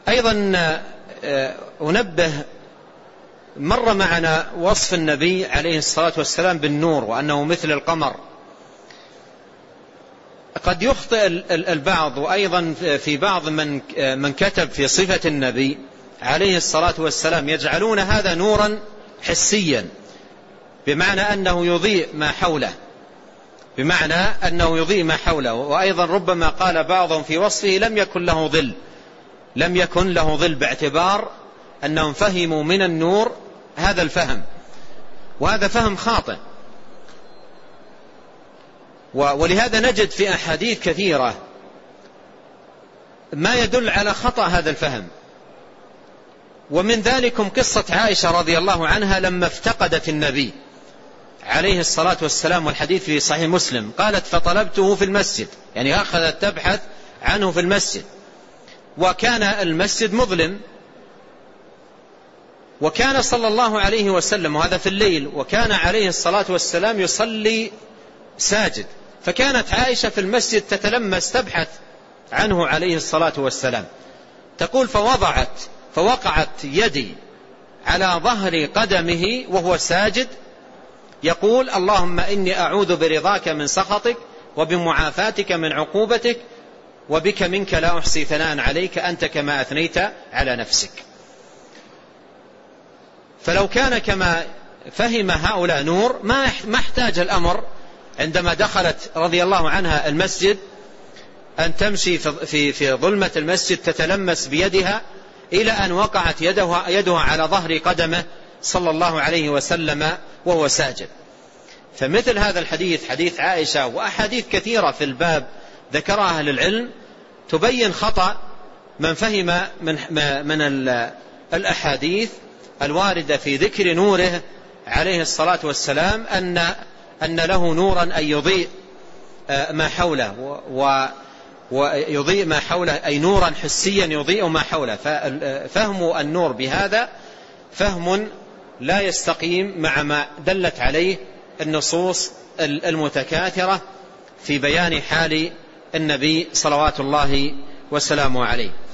أيضا أنبه، مر معنا وصف النبي عليه الصلاة والسلام بالنور وأنه مثل القمر. قد يخطئ البعض، وأيضا في بعض من كتب في صفة النبي عليه الصلاة والسلام يجعلون هذا نورا حسيا، بمعنى أنه يضيء ما حوله، وأيضا ربما قال بعضهم في وصفه لم يكن له ظل، باعتبار أنهم فهموا من النور هذا الفهم، وهذا فهم خاطئ. ولهذا نجد في أحاديث كثيرة ما يدل على خطأ هذا الفهم. ومن ذلكم قصة عائشة رضي الله عنها لما افتقدت النبي عليه الصلاة والسلام، والحديث في صحيح مسلم، قالت فطلبته في المسجد، يعني أخذت تبحث عنه في المسجد، وكان المسجد مظلم، وكان صلى الله عليه وسلم، وهذا في الليل، وكان عليه الصلاة والسلام يصلي ساجد، فكانت عائشة في المسجد تتلمس تبحث عنه عليه الصلاة والسلام. تقول فوقعت يدي على ظهر قدمه وهو ساجد يقول اللهم إني أعوذ برضاك من سخطك وبمعافاتك من عقوبتك وبك منك لا أحصي ثناء عليك أنت كما أثنيت على نفسك. فلو كان كما فهم هؤلاء نور ما احتاج الأمر عندما دخلت رضي الله عنها المسجد أن تمشي في ظلمة المسجد تتلمس بيدها إلى أن وقعت يدها على ظهر قدمه صلى الله عليه وسلم وهو ساجد. فمثل هذا الحديث، حديث عائشة وأحاديث كثيرة في الباب ذكرها أهل العلم، تبين خطأ من فهم من الأحاديث الواردة في ذكر نوره عليه الصلاة والسلام أن له نورا أن يضيء ما حوله، ويضيء ما حوله أي نورا حسيا يضيء ما حوله. ففهم النور بهذا فهم لا يستقيم مع ما دلت عليه النصوص المتكاثرة في بيان حال النبي صلوات الله وسلامه عليه.